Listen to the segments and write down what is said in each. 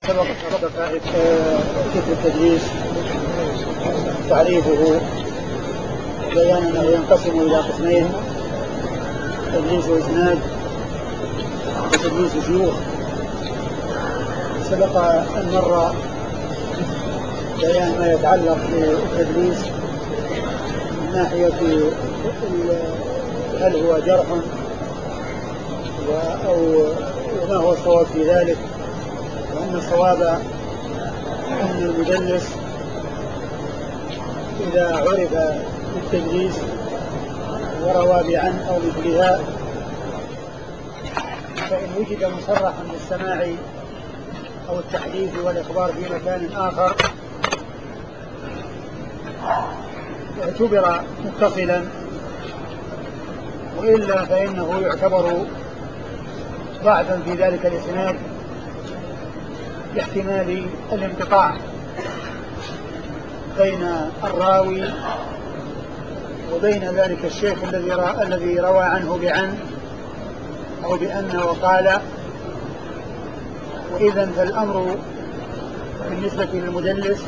سبق ذكر التدليس تعريفه وبيان انه ينقسم الى قسمين: تدليس اسناد وتدليس شيوخ. سبق ان مر بيان ما يتعلق بالتدليس من ناحيه هل هو جرح او ما هو الصواب في ذلك، وأن الصواب أن المدلس إذا عرف بالتدليس وروى بعن أو مثلها فإن وجد مصرحا بالسماع أو التحديث والإخبار في مكان آخر اعتبر متصلا، وإلا فإنه يعتبر ضعفا في ذلك الإسناد لاحتمال الانقطاع بين الراوي وبين ذلك الشيخ الذي روى عنه بعن أو بأن وقال. وإذن فالأمر بالنسبة للمدلس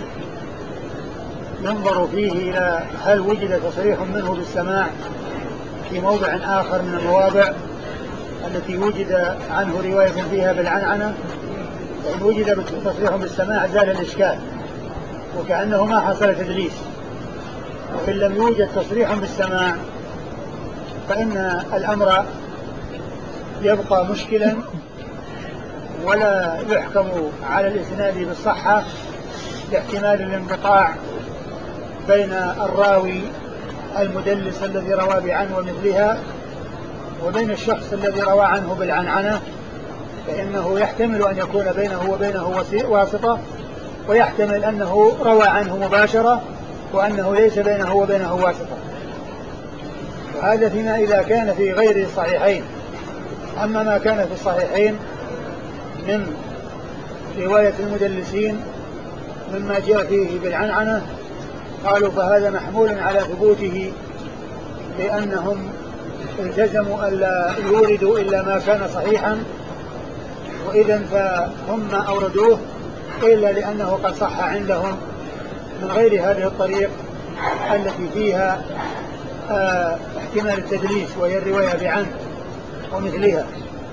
ينظر فيه إلى هل وجد تصريح منه بالسماع في موضع آخر من المواضع التي وجد عنه رواية فيها بالعنعنة. فإن وجد تصريح بالسماع زال الإشكال وكأنه ما حصل تدليس، وإن لم يوجد تصريح بالسماع فإن الأمر يبقى مشكلا ولا يحكم على الإسناد بالصحة لاحتمال الانقطاع بين الراوي المدلس الذي روى بعن ومثلها وبين الشخص الذي روى عنه بالعنعنة، فإنه يحتمل أن يكون بينه وبينه واسطة، ويحتمل أنه روى عنه مباشرة وأنه ليس بينه وبينه واسطة. وهذا فيما إذا كان في غير الصحيحين. أما ما كان في الصحيحين من رواية المدلسين مما جاء فيه بالعنعنة قالوا فهذا محمول على ثبوته، لأنهم التزموا ألا يوردوا إلا ما كان صحيحا، وإذن فهم أوردوه إلا لأنه قد صح عندهم من غير هذه الطريق التي فيها احتمال التدليس وهي الرواية بعن ومثلها.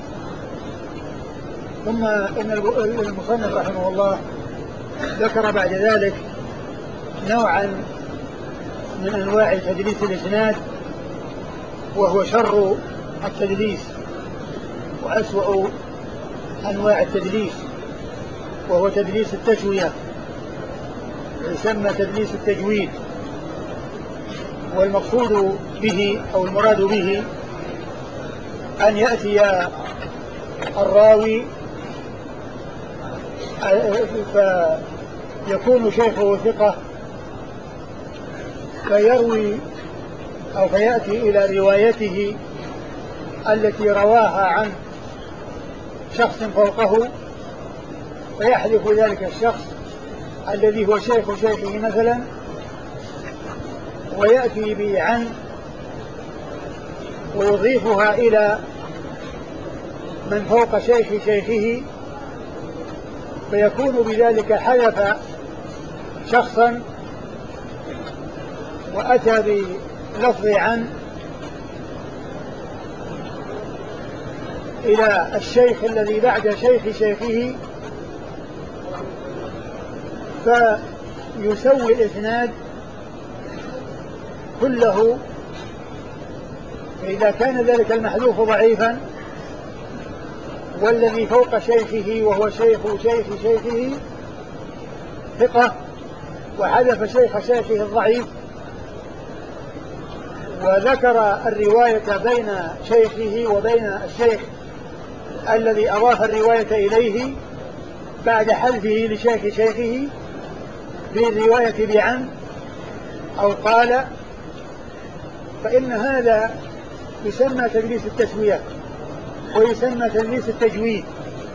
ثم إن المصنف رحمه الله ذكر بعد ذلك نوعا من أنواع تدليس الإسناد وهو شر التدليس وأسوأ أنواع التدليس، وهو تدليس التسوية، يسمى تدليس التجويد. والمقصود به أو المراد به أن يأتي الراوي فيكون شيخه ثقة فيروي أو فيأتي إلى روايته التي رواها عن شخص فوقه، فيحذف ذلك الشخص الذي هو شيخ شيخه مثلا ويأتي بعن ويضيفها إلى من فوق شيخ شيخه، فيكون بذلك حذف شخصا وأتى بلفظ عن إلى الشيخ الذي بعد شيخ شيخه، فيسوي الإسناد كله. فإذا كان ذلك المحذوف ضعيفا والذي فوق شيخه وهو شيخ شيخ شيخه ثقة وحذف شيخ شيخه الضعيف وذكر الرواية بين شيخه وبين الشيخ الذي أضاف الرواية إليه بعد حذفه لشيخ شيخه بالرواية بعن أو قال، فإن هذا يسمى تدليس التسوية ويسمى تدليس التجويد.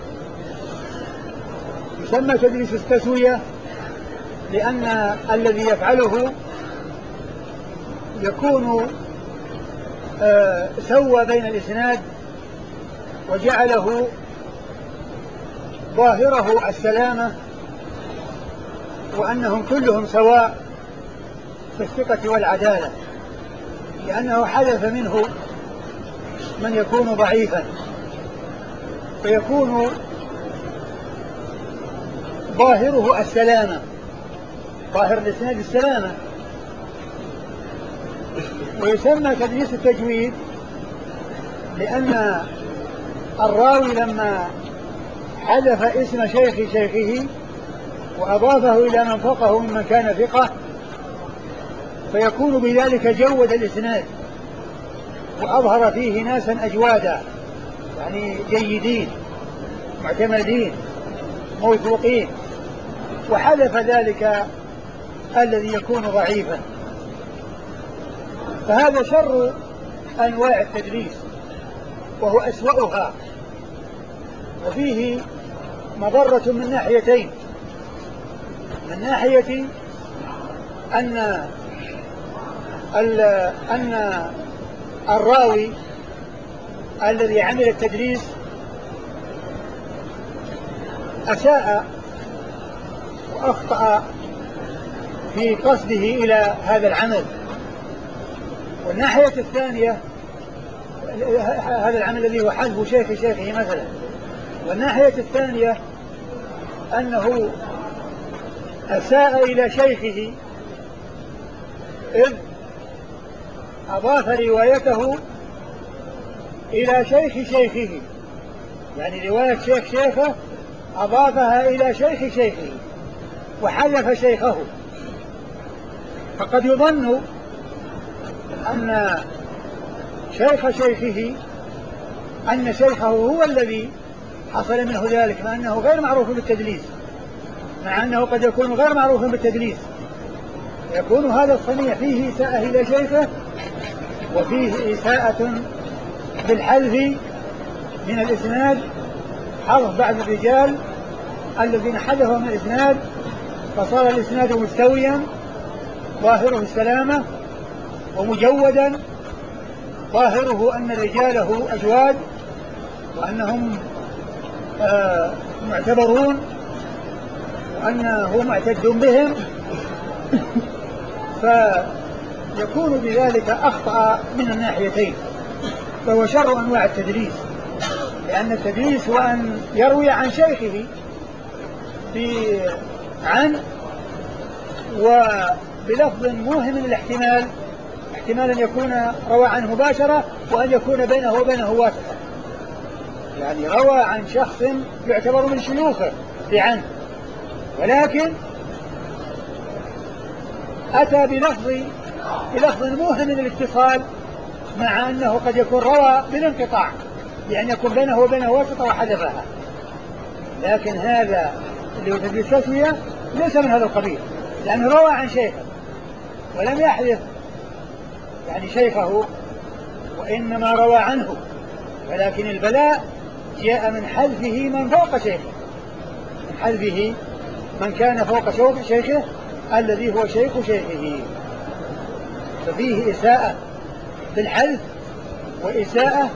يسمى تدليس التسوية لأن الذي يفعله يكون سوى بين الإسناد وجعله ظاهره السلامة وأنهم كلهم سواء في الثقة والعدالة، لأنه حدث منه من يكون ضعيفا فيكون ظاهره السلامة، ظاهر الإسناد السلامة. ويسمى تدليس التجويد لأن الراوي لما حذف اسم شيخه وأضافه إلى من فوقه ممن كان ثقة فيكون بذلك جود الإسناد وأظهر فيه ناسا أجوادا، يعني جيدين معتمدين موثوقين، وحذف ذلك الذي يكون ضعيفا. فهذا شر أنواع التدليس وهو أسوأها، وفيه مضرة من ناحيتين. من ناحية أن الراوي الذي عمل التدليس أساء وأخطأ في قصده إلى هذا العمل، والناحية الثانية هذا العمل الذي هو حذف شيخه مثلا، والناحية الثانية أنه أساء إلى شيخه إذ أضاف روايته إلى شيخه، يعني رواية شيخه أضافها إلى شيخه وحذف شيخه. فقد يظن أن شيخه هو الذي حصل منه ذلك، مع أنه غير معروف بالتدليس، مع أنه قد يكون غير معروف بالتدليس، يكون هذا الصنيع فيه إساءة إلى شيخه وفيه إساءة بالحذف من الإسناد، حذف بعض الرجال الذين حذفوا من الإسناد فصار الإسناد مستويا ظاهره السلامة ومجودا ظاهره أن رجاله أجواد وأنهم معتبرون وأنه معتد بهم، فيكون بذلك أخطأ من الناحيتين، فهو شر أنواع التدليس. لأن التدليس هو أن يروي عن شيخه وبلفظ موهم من الاحتمال، احتمال أن يكون روى عنه مباشرة وأن يكون بينه وبينه واسطة، يعني روى عن شخص يعتبر من شيوخه بعنه، ولكن أتى بلفظ موهم من الاتصال، مع أنه قد يكون روى بالانقطاع، يعني يكون بينه وبينه واسطة وحذفها. لكن هذا اللي هو تدليس التسوية ليس من هذا القبيل، لأنه روى عن شيخه ولم يحذف يعني شيخه، وإنما روى عنه، ولكن البلاء جاء من حذفه من فوق شيخه، من حذفه من كان فوق شيخه الذي هو شيخه. ففيه إساءة بالحذف وإساءة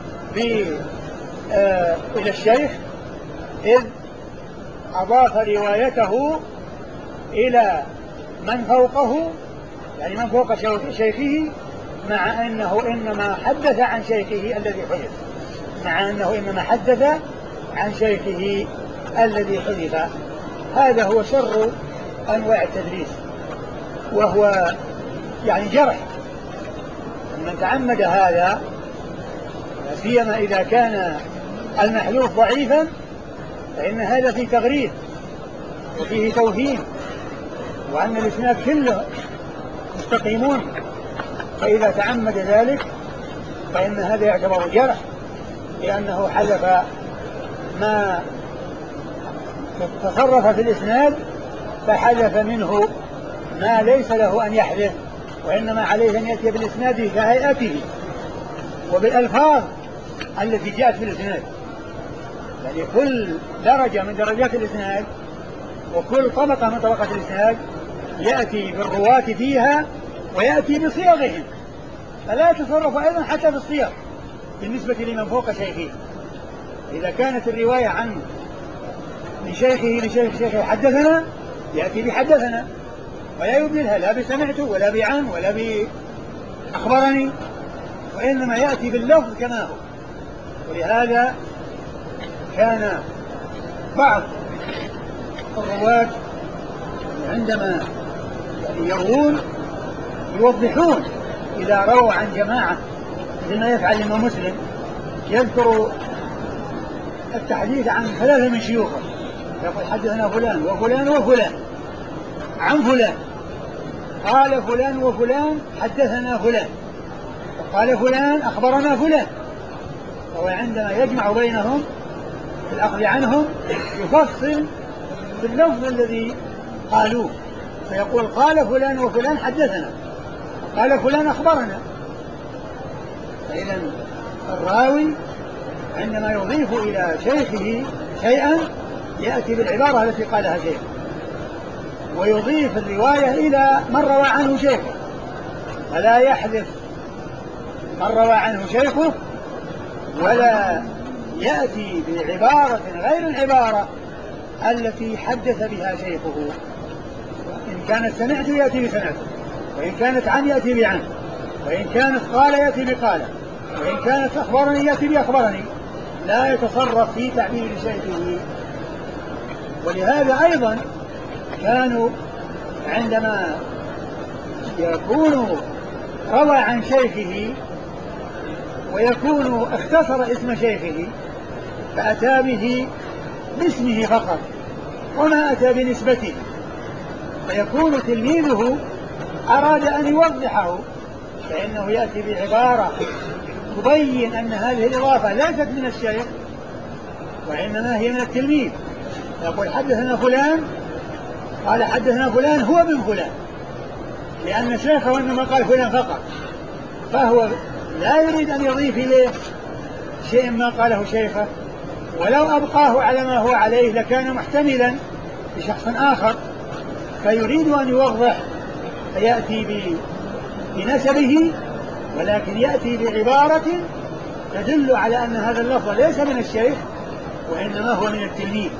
إلى الشيخ إذ أضاف روايته إلى من فوقه، يعني من فوق شيخه، مع أنه إنما حدث عن شيخه الذي حذف، مع أنه إنما حدث عن شيخه الذي حذف. هذا هو شر أنواع التدليس، وهو يعني جرح من تعمد هذا، سيما إذا كان المحلوف ضعيفا، فإن هذا فيه تغريب وفيه توهين، وأن الإسناد كله مستقيمون، فإذا تعمد ذلك فإن هذا يعتبر جرح، لأنه حذف ما تصرف في الإسناد، فحذف منه ما ليس له أن يحذف، وإنما عليه أن يأتي بالإسناد كهيئته وبالألفاظ التي جاءت في الإسناد. يعني كل درجة من درجات الإسناد وكل طبقة من طبقات الإسناد يأتي بالرواة فيها ويأتي بصيغهم، فلا يتصرف أيضا حتى في الصيغ بالنسبة لمن فوق شيخه. إذا كانت الرواية عن من شيخه لشيخ شيخه حدثنا، يأتي بحدثنا ولا يبدلها لا بسمعته ولا بعن ولا بأخبرني، وإنما يأتي باللفظ كما هو. ولهذا كان بعض الرواة عندما يروون يوضحون إذا رووا عن جماعة مثل ما يفعل الإمام مسلم، يذكر التحديث عن 3 من شيوخه، يقول حدثنا فلان وفلان وفلان عن فلان، قال فلان وفلان حدثنا فلان، وقال فلان أخبرنا فلان. وهو عندما يجمع بينهم في الأخذ عنهم يفصل باللفظ الذي قالوه، فيقول قال فلان وفلان حدثنا، قال فلان أخبرنا. فإذا الراوي عندما يضيف إلى شيخه شيئا يأتي بالعبارة التي قالها شيخه، ويضيف الرواية إلى من روى عنه شيخه، فلا يحذف من روى عنه شيخه، ولا يأتي بعبارة غير العبارة التي حدث بها شيخه. إن كانت سمعت يأتي بسمعته، وإن كانت عن يأتي بعن، وإن كانت قال يأتي بقال، وإن كانت أخبرني يأتي بأخبرني، لا يتصرف في تعبير شيخه. ولهذا أيضا كانوا عندما يكون روى عن شيخه ويكون اختصر اسم شيخه فأتى به باسمه فقط وما أتى بنسبته، فيكون تلميذه أراد أن يوضحه، فإنه يأتي بعبارة تبين أن هذه الإضافة ليست من الشيخ وإنما هي من التلميذ. يقول حدثنا فلان، قال حدثنا فلان هو من فلان، لأن شيخه إنما قال فلان فقط، فهو لا يريد أن يضيف إليه شيء ما قاله شيخه، ولو أبقاه على ما هو عليه لكان محتملا بشخص آخر، فيريد أن يوضح فيأتي بنسبه، ولكن يأتي بعبارة تدل على أن هذا اللفظ ليس من الشيخ وإنما هو من التلميذ.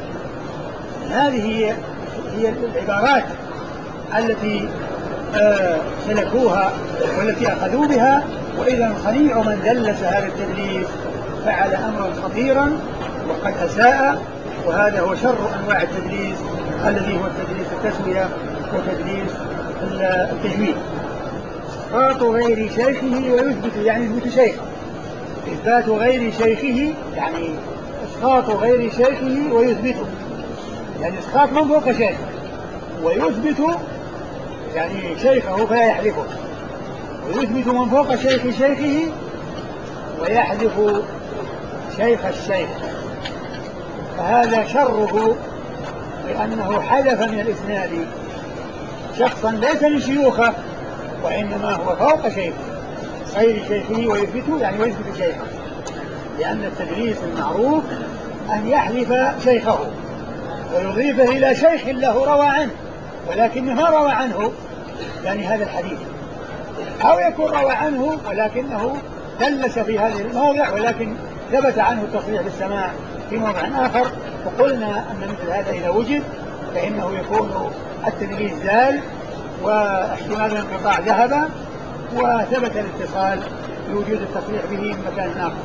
هذه هي العبارات التي سلكوها والتي أخذوا بها. وإذا صنيع من دلس هذا التدليس فعل أمرا خطيرا وقد أساء، وهذا هو شر أنواع التدليس الذي هو التدليس التسوية وتدليس التجويد. إسقاط غير شيخه ويثبت، يعني يثبت شيخه، إثبات غير شيخه يعني إسقاط غير شيخه ويثبته، يعني إسقاط من فوق شيخه، ويثبت يعني شيخه فلا يحذفه، ويثبت من فوق شيخ شيخه ويحذف شيخ الشيخ، فهذا شره لأنه حذف من الإسناد شخصا ليس من شيوخه وإنما هو فوق شيخه غير شيخه ويثبته، يعني ويثبت شيخه، لأن التدليس المعروف أن يحذف شيخه ويضيفه إلى شيخ له روى عنه ولكنه ما روى عنه يعني هذا الحديث، أو يكون روى عنه ولكنه دلس في هذه الموضع ولكن ثبت عنه التصريح بالسماع في موضع آخر. وقلنا أن مثل هذا إذا وجد فإنه يكون التدليس زال واحتمال الانقطاع ذهب وثبت الاتصال بوجود التصريح به من مكان آخر.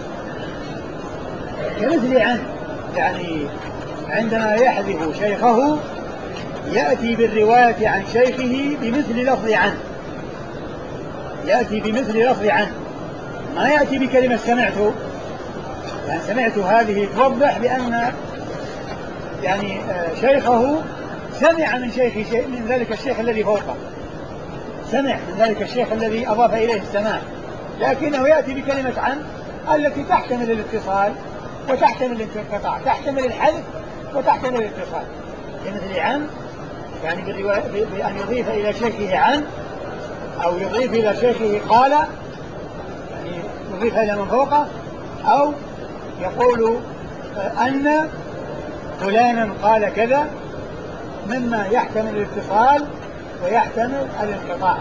كمثل عن، يعني عندما يحذف شيخه يأتي بالرواية عن شيخه بمثل لفظ عنه، يأتي بمثل لفظ عنه، ما يأتي بكلمة سمعته، يعني سمعت هذه توضح بأن يعني شيخه سمع من شيخ من ذلك الشيخ الذي فوقه، سمع من ذلك الشيخ الذي أضاف إليه السماع، لكنه يأتي بكلمة عن التي تحتمل الاتصال وتحتمل الانقطاع، تحتمل الحذف وتحتمل الاتصال. كمثل عن يعني بأن يضيف إلى شيخه عن أو يضيف إلى شيخه قال، يعني يضيف إلى من فوقه، أو يقول أن فلانا قال كذا، مما يحتمل الاتصال ويحتمل الانقطاع.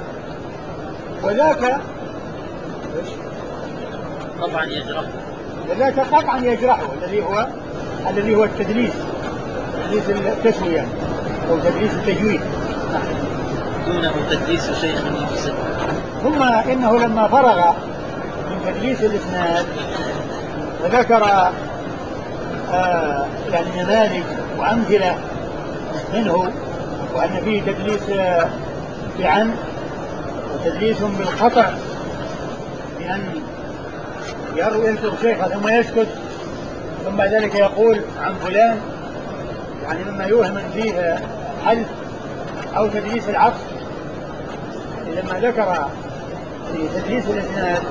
وذاك قطعا يجرحه، وذاك قطعا يجرحه الذي هو التدليس، تدليس التسوية أو تدليس التجويد. دونه تدليس شيئا يفسد. ثم إنه لما فرغ من تدليس الإسناد وذكر يعني نماذج وأمثلة منه، وأن فيه تدليس بعن وتدليس بالقطع، بأن يذكر شيخه ثم يسكت ثم بعد ذلك يقول عن فلان، يعني مما يوهم فيه حلف أو تدليس العطف. لما ذكر في تدليس الإسناد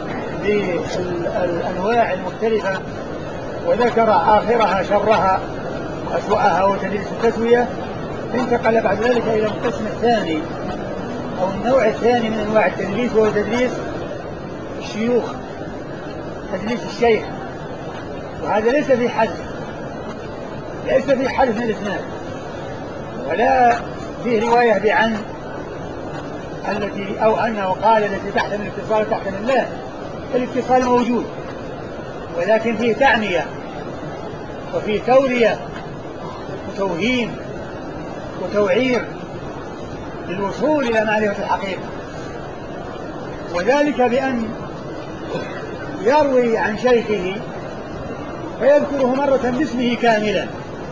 بالأنواع المختلفة وذكر آخرها شرها وأسوأها وتدليس التسوية، انتقل بعد ذلك إلى القسم الثاني أو النوع الثاني من أنواع التدليس، وهو تدليس الشيوخ، تدليس الشيخ. وهذا ليس في حذف، ليس في حذف من الإسناد ولا فيه رواية بعن التي أو أنه قال التي تحتمل الاتصال وتحتمل لا، الاتصال موجود ولكن فيه تعنية وفيه تورية وتوهيم وتوعير للوصول إلى معرفة الحقيقة، وذلك بأن يروي عن شيخه فيذكره مرة باسمه كاملا،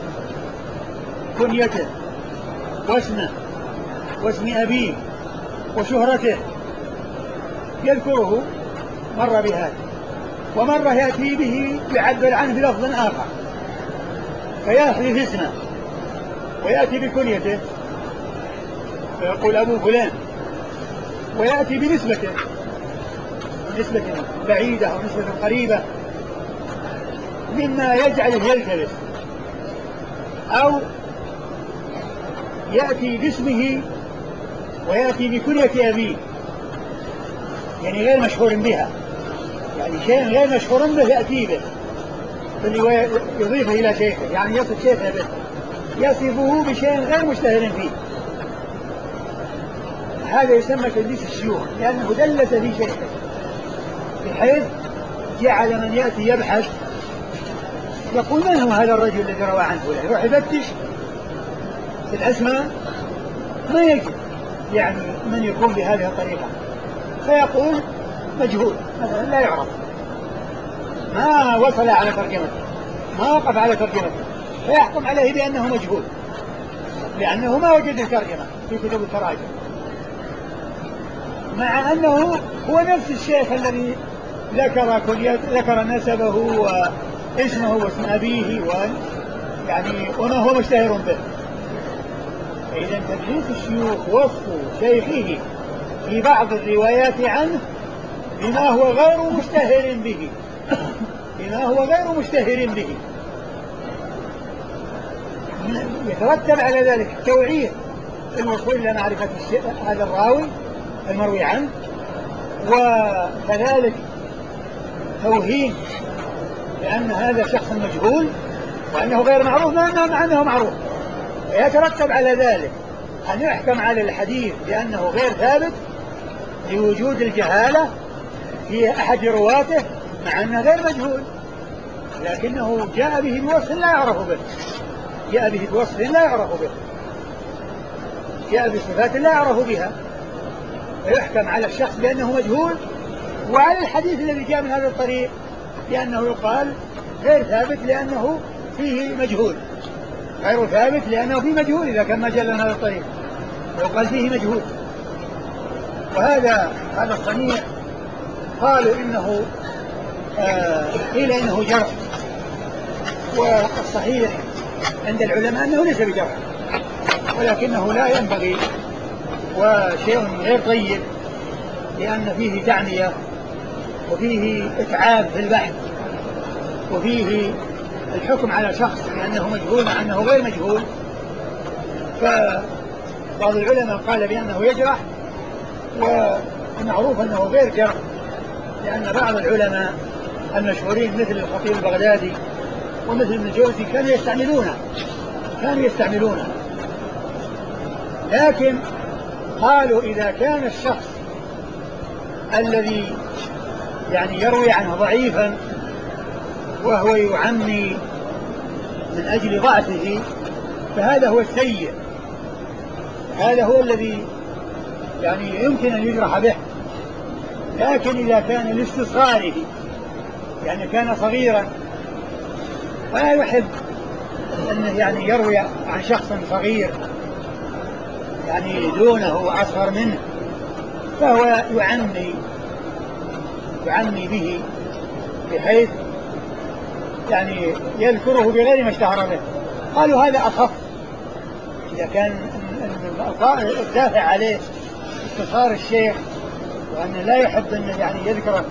كنيته واسمه واسم أبيه وشهرته، يذكره مرة بهذا، ومرة يأتي به يعبر عنه بلفظ آخر فيحذف اسمه ويأتي بكنيته فيقول أبو فلان، ويأتي بنسبته، نسبة بعيدة أو نسبة قريبة مما يجعله يلتبس، أو يأتي باسمه ويأتي بكنية أبيه، يعني غير مشهور بها، يعني شيء غير مشهور به يأتي به اللي يضيفه إلى شيخه، يعني يصف شيخه به، يصفه بشيء غير مشتهر فيه. هذا يسمى تدليس الشيوخ، لأنه دلس في شيخه بحيث جعل من يأتي يبحث يقول من هو هذا الرجل الذي روى عنه فلان، يروح يفتش في الأسماء ما يجد يعني من يكون بهذه الطريقة، فيقول مجهول مثلا لا يعرف، ما وصل على ترجمته، ما وقف على ترجمته، فيحكم عليه بأنه مجهول لأنه ما وجد ترجمة في كتب التراجم، مع أنه هو نفس الشيخ الذي ذكر نسبه واسمه واسم أبيه يعني وما هو مشتهر به. إذا تدليس الشيوخ وصف شيخه في بعض الروايات عنه بما هو غير مشتهر به، بما هو غير مشتهر به، يترتب على ذلك التوعير في الوصول إلى معرفة هذا الراوي المروي عنه، وكذلك توهيم لأن هذا شخص مجهول وأنه غير معروف مع أنه معروف، ويترتب على ذلك أن يحكم على الحديث بأنه غير ثابت لوجود الجهالة في أحد رواته مع أنه غير مجهول، لكنه جاء به بوصف لا يعرف به، جاء به بوصف لا يعرف به، جاء بصفات لا يعرف بها، ويحكم على الشخص بأنه مجهول، وعلى الحديث الذي جاء من هذا الطريق لأنه يقال غير ثابت لأنه فيه مجهول، غير ثابت لأنه فيه مجهول إذا كان ما جاء من هذا الطريق ويقال فيه مجهول. وهذا الصنيع قالوا إنه قيل إنه جرح، والصحيح عند العلماء أنه ليس بجرح ولكنه لا ينبغي وشيء غير طيب، لأن فيه تعنية وفيه إتعاب في البحث وفيه الحكم على شخص بأنه مجهول مع أنه غير مجهول. فبعض العلماء قال بأنه يجرح، ومعروف أنه غير جرح، لأن بعض العلماء المشهورين مثل الخطيب البغدادي ومثل ابن الجوزي كانوا يستعملونه، لكن قالوا إذا كان الشخص الذي يعني يروي عنه ضعيفا وهو يعمي من أجل ضعفه فهذا هو السيء، هذا هو الذي يعني يمكن أن يجرح به. لكن إذا كان لاستصغاره، يعني كان صغيرا ولا يحب أنه يعني يروي عن شخص صغير يعني دونه وأصغر منه، فهو يعني به بحيث يعني يذكره بغير ما اشتهر به. قالوا هذا أخف إذا كان الدافع عليه استصغار الشيخ، وأنه لا يحب أن يعني يذكره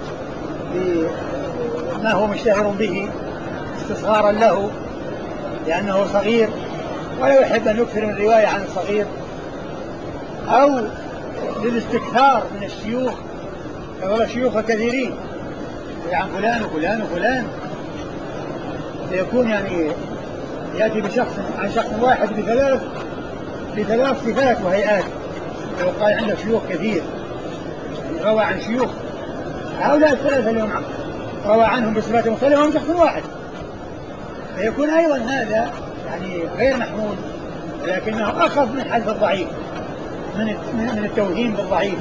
بما هو مشتهر به استصغارا له لأنه صغير، ولا يحب أن يكثر من الرواية عن الصغير، أو للاستكثار من الشيوخ، فهو شيوخ كثيرين عن فلان وفلان وفلان، فيكون يعني يأتي بشخص عن شخص واحد بثلاث صفات وهيئات. لو قال عنده شيوخ كثير روى عن شيوخ هؤلاء الثلاثة اليوم روى عنهم بصفات مختلفة من شخص واحد، فيكون أيضا هذا يعني غير محمود، ولكنه أخف من حذف الضعيف، من التوهيم بالضعيف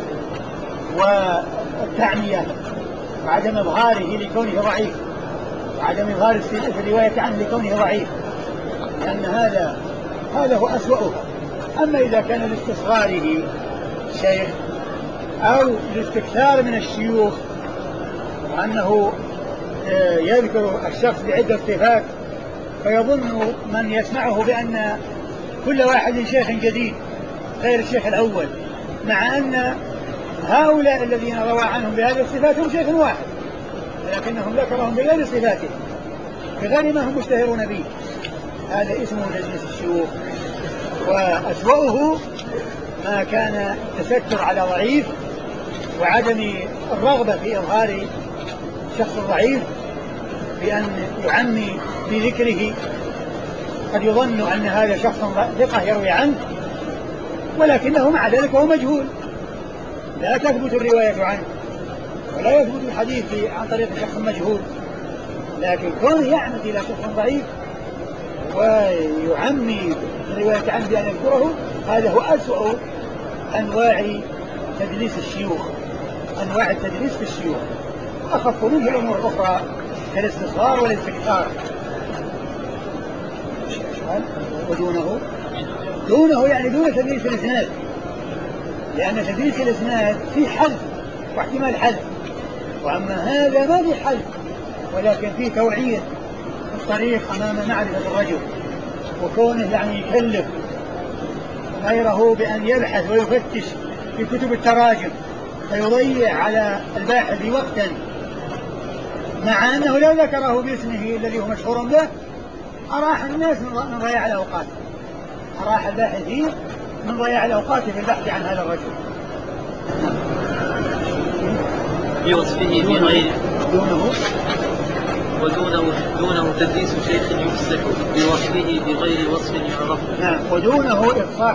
والتعمية وعدم إظهاره لكونه ضعيف، وعدم إظهار الرواية عنه لكونه ضعيف، لأن هذا هو أسوأها. أما إذا كان لاستصغاره شيخ أو لاستكثار من الشيوخ، وأنه يذكر الشخص بعدة صفات فيظن من يسمعه بأن كل واحد شيخ جديد غير الشيخ الأول، مع أن هؤلاء الذين روى عنهم بهذه الصفات هم شيخ واحد، ولكنهم ذكرهم بغير صفاتهم بغير ما هم مشتهرون به. هذا اسمه تدليس الشيوخ. وأسوأه ما كان تستر على ضعيف وعدم الرغبة في إظهار شخص ضعيف بأن يعمي في ذكره، قد يظن أن هذا شخص ثقة يروي عنه ولكنه مع ذلك هو مجهول، لا تثبت الرواية عنه ولا يثبت الحديث عن طريق شخص مجهول، لكن كونه يعمد إلى شخص ضعيف ويعمي الرواية عنه بأن يذكره، هذا هو أسوأ أنواع تدليس الشيوخ، أنواع التدليس في الشيوخ. أخف منه الأمور الأخرى كالاستصغار والاستكثار. دونه يعني دون تدليس الإسناد، لأن تدليس الإسناد فيه حذف واحتمال حذف، وأما هذا ما فيه حذف ولكن فيه توعية الطريق أمام معرفة الرجل، وكونه يعني يكلف غيره بأن يبحث ويفتش في كتب التراجم فيضيع على الباحث وقتا، مع أنه لو ذكره باسمه الذي هو مشهور به أراح الناس من ضياع الأوقات، أراح الباحثين من ضياع الأوقات في البحث عن هذا الرجل. بوصفه بغير ودونه تدليس شيخ يفسح بوصفه بغير وصف يعرف. نعم. ودونه إفصاح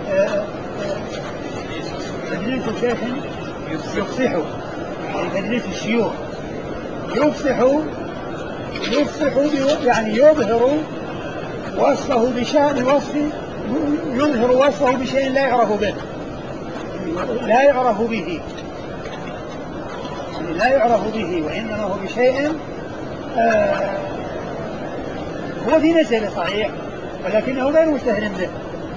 تدليس شيخ يفصح، يعني تدليس الشيوخ يفصح يعني يظهر وصفه بشأن وصف، يظهر وصفه بشيء لا يعرف به، لا يعرف به، يعني لا يعرف به، وإنما هو بشيء هو في نسبه صحيح ولكنه غير مشتهر به.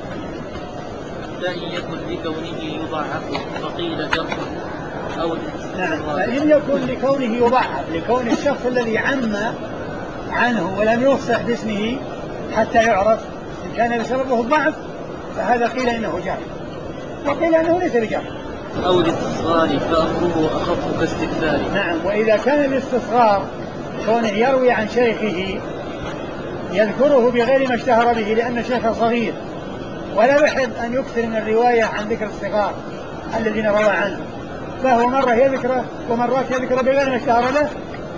فإن يكن لكونه يضعف فقيل جرح أو نعم. فإن يكن لكونه يضعف، لكون الشخص الذي عم عنه ولم يفصح باسمه حتى يعرف إن كان بسببه الضعف فهذا قيل إنه جرح، وقيل إنه ليس بجرح. أو الاستصغار فأمره أخف كاستكثار. نعم. وإذا كان الاستصغار كونه يروي عن شيخه يذكره بغير ما اشتهر به لأن شيخه صغير ولا يحب أن يكثر من الرواية عن ذكر الصغار الذين روى عنه، فهو مرة يذكره ومرات يذكره بغير ما اشتهر له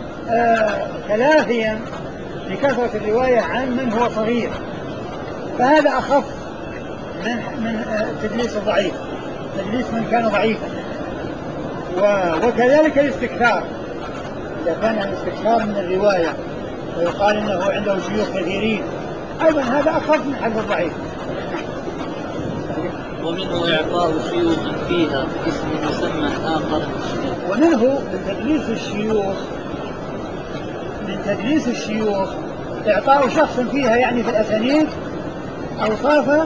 تلافيا لكثرة الرواية عن من هو صغير، فهذا أخف من تدليس الضعيف، تدليس من كان ضعيفا. وكذلك الاستكثار، إذا كان الاستكثار من الرواية ويقال إنه عنده شيوخ كثيرين أيضا هذا أخف من حذف الضعيف. ومنه إعطاء شيوخ فيها اسم مسمى آخر. ومنه من تدليس الشيوخ إعطاء شخص فيها يعني في الأسانيد أوصاف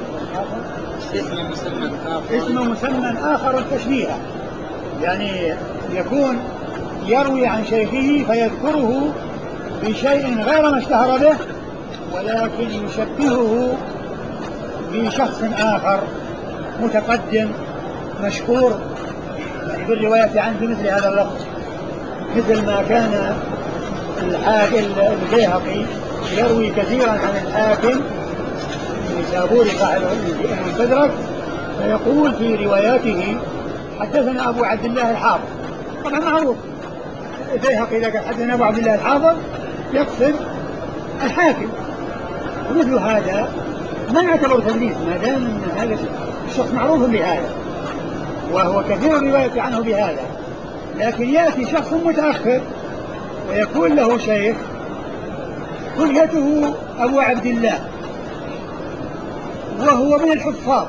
اسم مسمى آخر تشبيها، يعني يكون يروي عن شيخه فيذكره بشيء غير ما اشتهر به، ولكن يشبهه بشخص آخر متقدم مشهور يعني بالرواية عنه بمثل هذا اللفظ، مثل ما كان البيهقي يروي كثيرا عن الحاكم النيسابوري صاحب المستدرك، فيقول في رواياته حدثنا أبو عبد الله الحافظ. طبعا معروف البيهقي إذا قال حدثنا أبو عبد الله الحافظ يقصد الحاكم، ومثل هذا ما يعتبر تدليس ما دام أن هذا الشخص معروف بهذا وهو كثير الرواية عنه بهذا، لكن يأتي شخص متأخر ويكون له شيخ كنيته أبو عبد الله وهو من الحفاظ،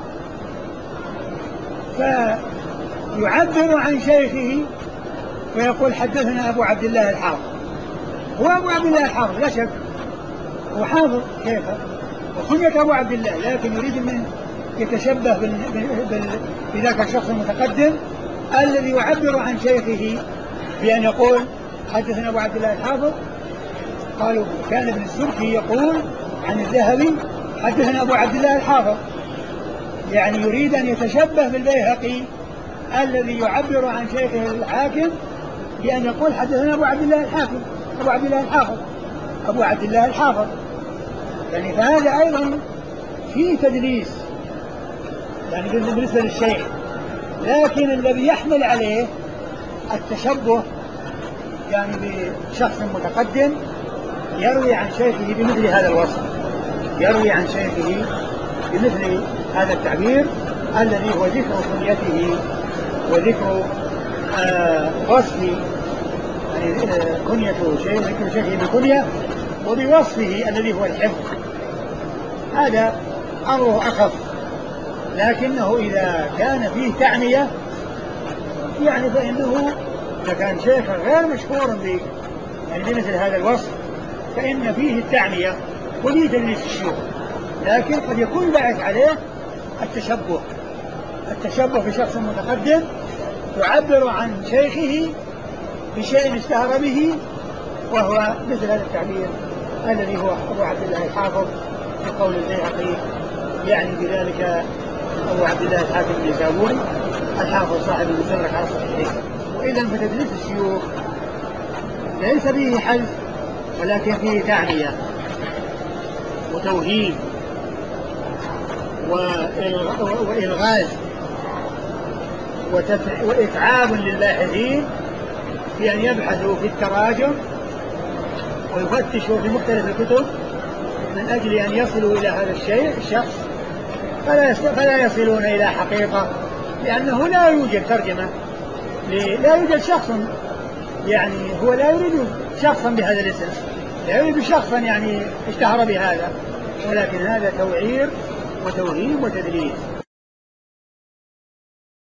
فيعبر عن شيخه ويقول حدثنا أبو عبد الله الحافظ. هو أبو عبد الله الحافظ لا شك، هو حافظ شيخه وكنية أبو عبد الله، لكن يريد من يتشبه بذاك الشخص المتقدم الذي يعبر عن شيخه بأن يقول حدثنا أبو عبد الله الحافظ. قالوا كان ابن السركي يقول عن الذهبي حدثنا أبو عبد الله الحافظ، يعني يريد أن يتشبه بالبيهقي الذي يعبر عن شيخه الحاكم بأن يقول حدثنا أبو عبد الله الحافظ أبو عبد الله الحافظ. يعني فهذا أيضا فيه تدليس يعني بالنسبة للشيخ، لكن الذي يحمل عليه التشبه يعني بشخص متقدم يروي عن شيخه بمثل هذا الوصف، يروي عن شيخه بمثل هذا التعبير الذي هو ذكر كنيته وذكر وصفه، يعني كنيته ذكر شيخه بكنية وبوصفه الذي هو الحفظ. هذا أمره أخف، لكنه إذا كان فيه تعنية يعني فإنه إذا كان شيخ غير مشهور يعني بمثل هذا الوصف فإن فيه التعنية وفيه تدليس الشيوخ، لكن قد يكون باعث عليه التشبه بشخص متقدم يعبر عن شيخه بشيء اشتهر به، وهو مثل هذا التعبير الذي هو أبو عبد الله الحافظ في قول البيهقي، يعني بذلك أبو عبد الله الحاكم النيسابوري الحافظ صاحب المستدرك على الصحيحين. وإذا فتدليس الشيوخ ليس فيه حذف ولكن فيه تعنية وتوهيم وإلغاز وإتعاب للباحثين في أن يبحثوا في التراجم ويفتشوا في مختلف الكتب من أجل أن يصلوا إلى هذا الشخص، فلا يصلون إلى حقيقة، لأنه لا يوجد ترجمة، لا يوجد شخص يعني هو لا يريد شخصا بهذا الاسم، لا يريد شخصا يعني اشتهر بهذا، ولكن هذا توعير وتوهيم وتدليس.